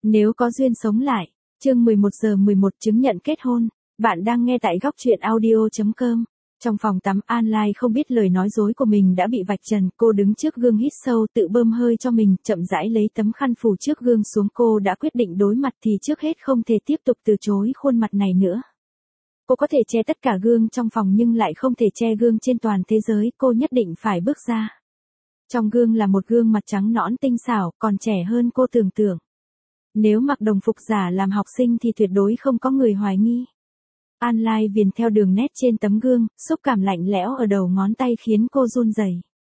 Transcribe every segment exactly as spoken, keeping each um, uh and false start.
Nếu có duyên sống lại, chương mười một giờ mười một chứng nhận kết hôn, bạn đang nghe tại góc truyện audio chấm com. Trong phòng tắm, An Lai không biết lời nói dối của mình đã bị vạch trần, cô đứng trước gương hít sâu tự bơm hơi cho mình, chậm rãi lấy tấm khăn phủ trước gương xuống. Cô đã quyết định đối mặt thì trước hết không thể tiếp tục từ chối khuôn mặt này nữa. Cô có thể che tất cả gương trong phòng nhưng lại không thể che gương trên toàn thế giới, cô nhất định phải bước ra. Trong gương là một gương mặt trắng nõn tinh xảo, còn trẻ hơn cô tưởng tượng. Nếu mặc đồng phục giả làm học sinh thì tuyệt đối không có người hoài nghi. An Lai viền theo đường nét trên tấm gương, xúc cảm lạnh lẽo ở đầu ngón tay khiến cô run rẩy.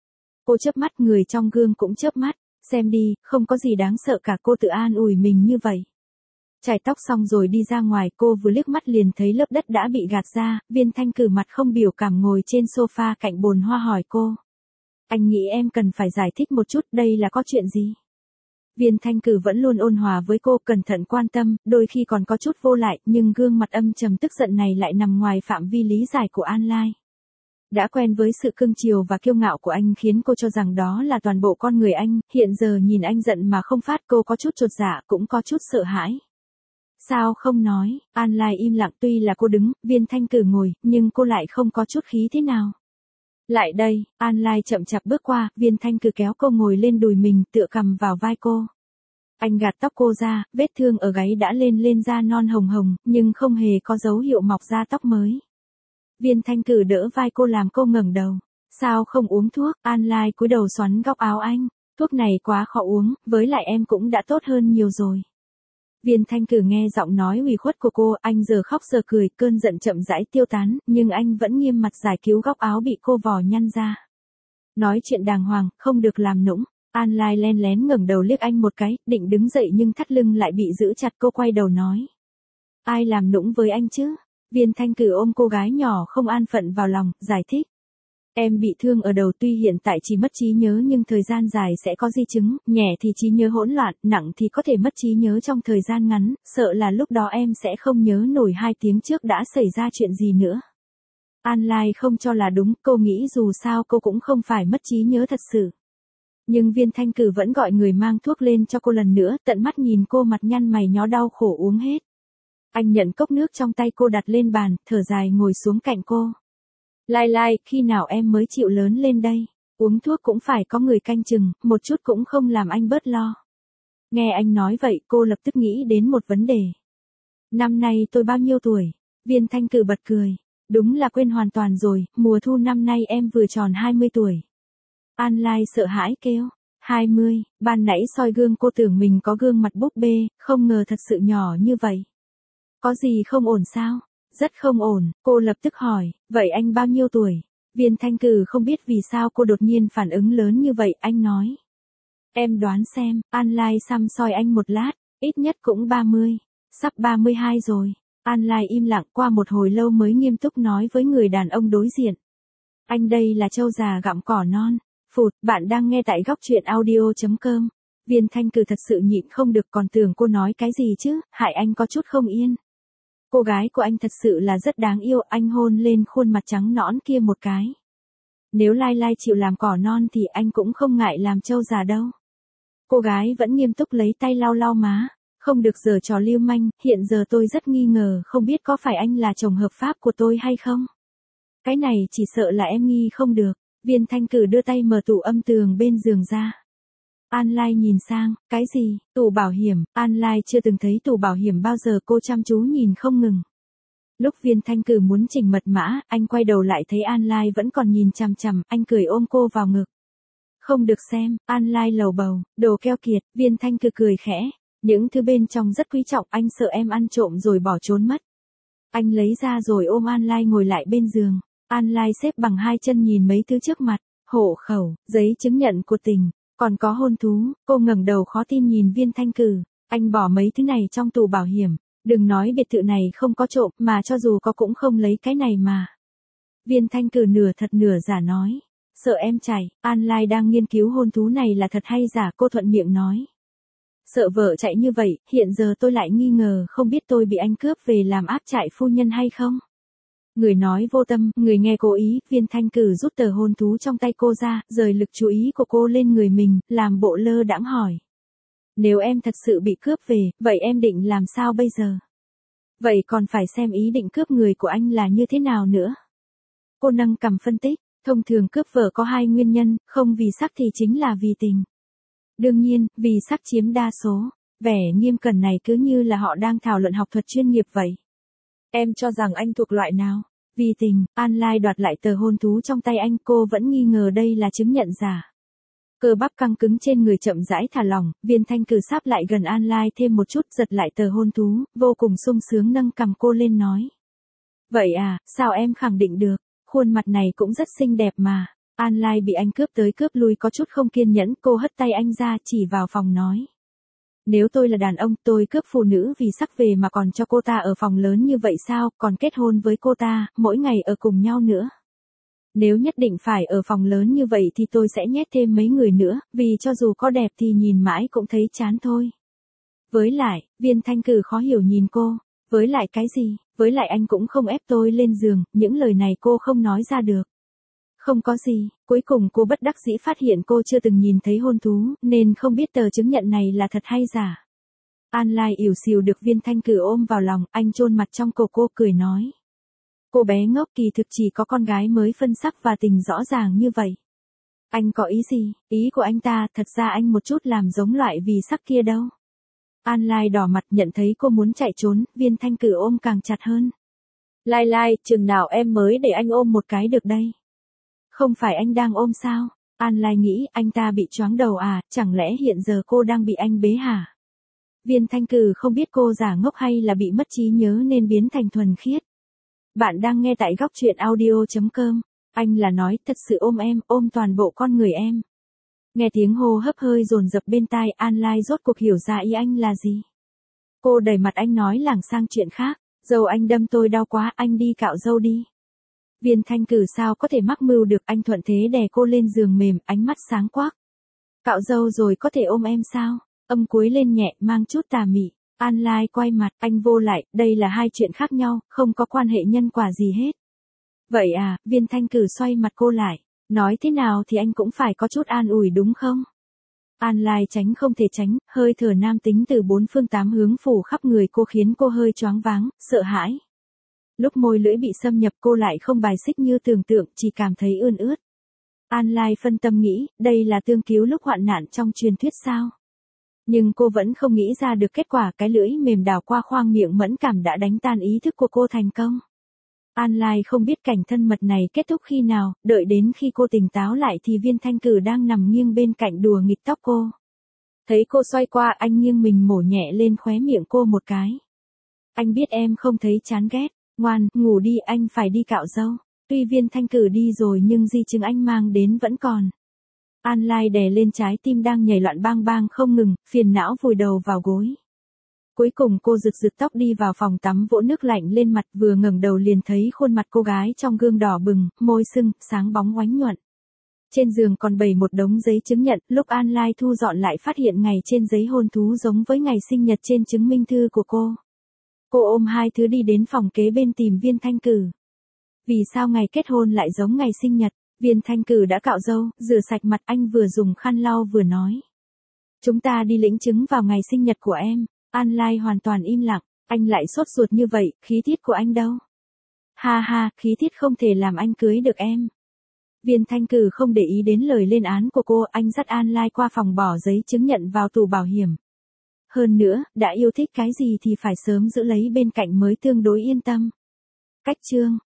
Cô chớp mắt, người trong gương cũng chớp mắt, xem đi, không có gì đáng sợ cả, cô tự an ủi mình như vậy. Chải tóc xong rồi đi ra ngoài, cô vừa liếc mắt liền thấy lớp đất đã bị gạt ra. Viên Thanh Cử mặt không biểu cảm ngồi trên sofa cạnh bồn hoa hỏi cô. Anh nghĩ em cần phải giải thích một chút, đây là có chuyện gì? Viên Thanh Cử vẫn luôn ôn hòa với cô, cẩn thận quan tâm, đôi khi còn có chút vô lại, nhưng gương mặt âm trầm tức giận này lại nằm ngoài phạm vi lý giải của An Lai. Đã quen với sự cưng chiều và kiêu ngạo của anh khiến cô cho rằng đó là toàn bộ con người anh, hiện giờ nhìn anh giận mà không phát, cô có chút chột dạ, cũng có chút sợ hãi. Sao không nói? An Lai im lặng, tuy là cô đứng, Viên Thanh Cử ngồi, nhưng cô lại không có chút khí thế nào. Lại đây, An Lai chậm chạp bước qua, Viên Thanh Cử kéo cô ngồi lên đùi mình, tựa cằm vào vai cô. Anh gạt tóc cô ra, vết thương ở gáy đã lên lên da non hồng hồng, nhưng không hề có dấu hiệu mọc da tóc mới. Viên Thanh Cử đỡ vai cô làm cô ngẩng đầu. Sao không uống thuốc? An Lai cúi đầu xoắn góc áo anh. Thuốc này quá khó uống, với lại em cũng đã tốt hơn nhiều rồi. Viên Thanh Cử nghe giọng nói ủy khuất của cô, anh giờ khóc giờ cười, cơn giận chậm rãi tiêu tán, nhưng anh vẫn nghiêm mặt giải cứu góc áo bị cô vò nhăn ra. Nói chuyện đàng hoàng, không được làm nũng. An Lai len lén ngẩng đầu liếc anh một cái, định đứng dậy nhưng thắt lưng lại bị giữ chặt, cô quay đầu nói. Ai làm nũng với anh chứ? Viên Thanh Cử ôm cô gái nhỏ không an phận vào lòng, giải thích. Em bị thương ở đầu, tuy hiện tại chỉ mất trí nhớ nhưng thời gian dài sẽ có di chứng, nhẹ thì trí nhớ hỗn loạn, nặng thì có thể mất trí nhớ trong thời gian ngắn, sợ là lúc đó em sẽ không nhớ nổi hai tiếng trước đã xảy ra chuyện gì nữa. An Lai không cho là đúng, cô nghĩ dù sao cô cũng không phải mất trí nhớ thật sự. Nhưng Viên Thanh Cử vẫn gọi người mang thuốc lên cho cô lần nữa, tận mắt nhìn cô mặt nhăn mày nhó đau khổ uống hết. Anh nhận cốc nước trong tay cô đặt lên bàn, thở dài ngồi xuống cạnh cô. Lai Lai, khi nào em mới chịu lớn lên đây? Uống thuốc cũng phải có người canh chừng, một chút cũng không làm anh bớt lo. Nghe anh nói vậy, cô lập tức nghĩ đến một vấn đề. Năm nay tôi bao nhiêu tuổi? Viên Thanh Cử bật cười. Đúng là quên hoàn toàn rồi, mùa thu năm nay em vừa tròn hai mươi tuổi. An Lai sợ hãi kêu. hai mươi, ban nãy soi gương cô tưởng mình có gương mặt búp bê, không ngờ thật sự nhỏ như vậy. Có gì không ổn sao? Rất không ổn, cô lập tức hỏi, vậy anh bao nhiêu tuổi? Viên Thanh Cử không biết vì sao cô đột nhiên phản ứng lớn như vậy, anh nói. Em đoán xem, An Lai xăm soi anh một lát, ít nhất cũng ba mươi, sắp ba mươi hai rồi. An Lai im lặng, qua một hồi lâu mới nghiêm túc nói với người đàn ông đối diện. Anh đây là trâu già gặm cỏ non. Phụt, bạn đang nghe tại góc truyện audio chấm com. Viên Thanh Cử thật sự nhịn không được, còn tưởng cô nói cái gì chứ, hại anh có chút không yên. Cô gái của anh thật sự là rất đáng yêu, anh hôn lên khuôn mặt trắng nõn kia một cái. Nếu Lai Lai chịu làm cỏ non thì anh cũng không ngại làm trâu già đâu. Cô gái vẫn nghiêm túc lấy tay lau lau má. Không được giở trò lưu manh, hiện giờ tôi rất nghi ngờ, không biết có phải anh là chồng hợp pháp của tôi hay không? Cái này chỉ sợ là em nghi không được. Viên Thanh Cử đưa tay mở tủ âm tường bên giường ra. An Lai nhìn sang, cái gì? Tủ bảo hiểm. An Lai chưa từng thấy tủ bảo hiểm bao giờ, cô chăm chú nhìn không ngừng. Lúc Viên Thanh Cử muốn chỉnh mật mã, anh quay đầu lại thấy An Lai vẫn còn nhìn chằm chằm, anh cười ôm cô vào ngực. Không được xem, An Lai lầu bầu, đồ keo kiệt. Viên Thanh Cử cười khẽ. Những thứ bên trong rất quý trọng, anh sợ em ăn trộm rồi bỏ trốn mất. Anh lấy ra rồi ôm An Lai ngồi lại bên giường. An Lai xếp bằng hai chân nhìn mấy thứ trước mặt, hộ khẩu, giấy chứng nhận của tỉnh, còn có hôn thú. Cô ngẩng đầu khó tin nhìn Viên Thanh Cử. Anh bỏ mấy thứ này trong tủ bảo hiểm. Đừng nói biệt thự này không có trộm, mà cho dù có cũng không lấy cái này mà. Viên Thanh Cử nửa thật nửa giả nói. Sợ em chạy. An Lai đang nghiên cứu hôn thú này là thật hay giả, cô thuận miệng nói. Sợ vợ chạy như vậy, hiện giờ tôi lại nghi ngờ không biết tôi bị anh cướp về làm áp trại phu nhân hay không. Người nói vô tâm, người nghe cố ý. Viên Thanh Cử rút tờ hôn thú trong tay cô ra, rời lực chú ý của cô lên người mình, làm bộ lơ đãng hỏi. Nếu em thật sự bị cướp về, vậy em định làm sao bây giờ? Vậy còn phải xem ý định cướp người của anh là như thế nào nữa. Cô nâng cằm phân tích, thông thường cướp vợ có hai nguyên nhân, không vì sắc thì chính là vì tình. Đương nhiên, vì sắc chiếm đa số, vẻ nghiêm cẩn này cứ như là họ đang thảo luận học thuật chuyên nghiệp vậy. Em cho rằng anh thuộc loại nào? Vì tình, An Lai đoạt lại tờ hôn thú trong tay anh, cô vẫn nghi ngờ đây là chứng nhận giả. Cơ bắp căng cứng trên người chậm rãi thả lỏng, Viên Thanh Cử sáp lại gần An Lai thêm một chút, giật lại tờ hôn thú, vô cùng sung sướng nâng cằm cô lên nói. Vậy à, sao em khẳng định được, khuôn mặt này cũng rất xinh đẹp mà. An Lai bị anh cướp tới cướp lui có chút không kiên nhẫn, cô hất tay anh ra chỉ vào phòng nói. Nếu tôi là đàn ông, tôi cướp phụ nữ vì sắc về mà còn cho cô ta ở phòng lớn như vậy sao, còn kết hôn với cô ta, mỗi ngày ở cùng nhau nữa. Nếu nhất định phải ở phòng lớn như vậy thì tôi sẽ nhét thêm mấy người nữa, vì cho dù có đẹp thì nhìn mãi cũng thấy chán thôi. Với lại, Viên Thanh Cử khó hiểu nhìn cô, với lại cái gì, với lại anh cũng không ép tôi lên giường, những lời này cô không nói ra được. Không có gì, cuối cùng cô bất đắc dĩ phát hiện cô chưa từng nhìn thấy hôn thú, nên không biết tờ chứng nhận này là thật hay giả. An Lai ỉu xìu được Viên Thanh Cử ôm vào lòng, anh chôn mặt trong cổ cô cười nói. Cô bé ngốc, kỳ thực chỉ có con gái mới phân sắc và tình rõ ràng như vậy. Anh có ý gì? Ý của anh ta, thật ra anh một chút làm giống loại vì sắc kia đâu. An Lai đỏ mặt nhận thấy cô muốn chạy trốn, Viên Thanh Cử ôm càng chặt hơn. Lai Lai, chừng nào em mới để anh ôm một cái được đây? Không phải anh đang ôm sao? An Lai nghĩ anh ta bị choáng đầu à, chẳng lẽ hiện giờ cô đang bị anh bế hả? Viên Thanh Cử không biết cô giả ngốc hay là bị mất trí nhớ nên biến thành thuần khiết. Bạn đang nghe tại góc truyện audio chấm com. Anh là nói thật sự ôm em, ôm toàn bộ con người em. Nghe tiếng hô hấp hơi dồn dập bên tai, An Lai rốt cuộc hiểu ra ý anh là gì. Cô đẩy mặt anh nói lảng sang chuyện khác. Dâu anh đâm tôi đau quá, anh đi cạo dâu đi. Viên Thanh Cử sao có thể mắc mưu được, anh thuận thế đè cô lên giường mềm, ánh mắt sáng quắc. Cạo dâu rồi có thể ôm em sao? Âm cuối lên nhẹ, mang chút tà mị. An Lai quay mặt, anh vô lại, đây là hai chuyện khác nhau, không có quan hệ nhân quả gì hết. Vậy à, Viên Thanh Cử xoay mặt cô lại, nói thế nào thì anh cũng phải có chút an ủi đúng không? An Lai tránh không thể tránh, hơi thở nam tính từ bốn phương tám hướng phủ khắp người cô khiến cô hơi choáng váng, sợ hãi. Lúc môi lưỡi bị xâm nhập cô lại không bài xích như tưởng tượng, chỉ cảm thấy ươn ướt. An Lai phân tâm nghĩ, đây là tương cứu lúc hoạn nạn trong truyền thuyết sao? Nhưng cô vẫn không nghĩ ra được kết quả, cái lưỡi mềm đào qua khoang miệng mẫn cảm đã đánh tan ý thức của cô thành công. An Lai không biết cảnh thân mật này kết thúc khi nào, đợi đến khi cô tỉnh táo lại thì Viên Thanh Cử đang nằm nghiêng bên cạnh đùa nghịch tóc cô. Thấy cô xoay qua, anh nghiêng mình mổ nhẹ lên khóe miệng cô một cái. Anh biết em không thấy chán ghét, ngoan, ngủ đi, anh phải đi cạo râu. Tuy Viên Thanh Cử đi rồi nhưng di chứng anh mang đến vẫn còn. An Lai đè lên trái tim đang nhảy loạn bang bang không ngừng, phiền não vùi đầu vào gối. Cuối cùng cô rực rực tóc đi vào phòng tắm vỗ nước lạnh lên mặt, vừa ngẩng đầu liền thấy khuôn mặt cô gái trong gương đỏ bừng, môi sưng, sáng bóng oánh nhuận. Trên giường còn bày một đống giấy chứng nhận, lúc An Lai thu dọn lại phát hiện ngày trên giấy hôn thú giống với ngày sinh nhật trên chứng minh thư của cô. Cô ôm hai thứ đi đến phòng kế bên tìm Viên Thanh Cử. Vì sao ngày kết hôn lại giống ngày sinh nhật? Viên Thanh Cử đã cạo râu, rửa sạch mặt, anh vừa dùng khăn lau vừa nói. Chúng ta đi lĩnh chứng vào ngày sinh nhật của em. An Lai hoàn toàn im lặng, anh lại sốt ruột như vậy, khí tiết của anh đâu? Ha ha, khí tiết không thể làm anh cưới được em. Viên Thanh Cử không để ý đến lời lên án của cô, anh dắt An Lai qua phòng bỏ giấy chứng nhận vào tủ bảo hiểm. Hơn nữa, đã yêu thích cái gì thì phải sớm giữ lấy bên cạnh mới tương đối yên tâm. Cách chương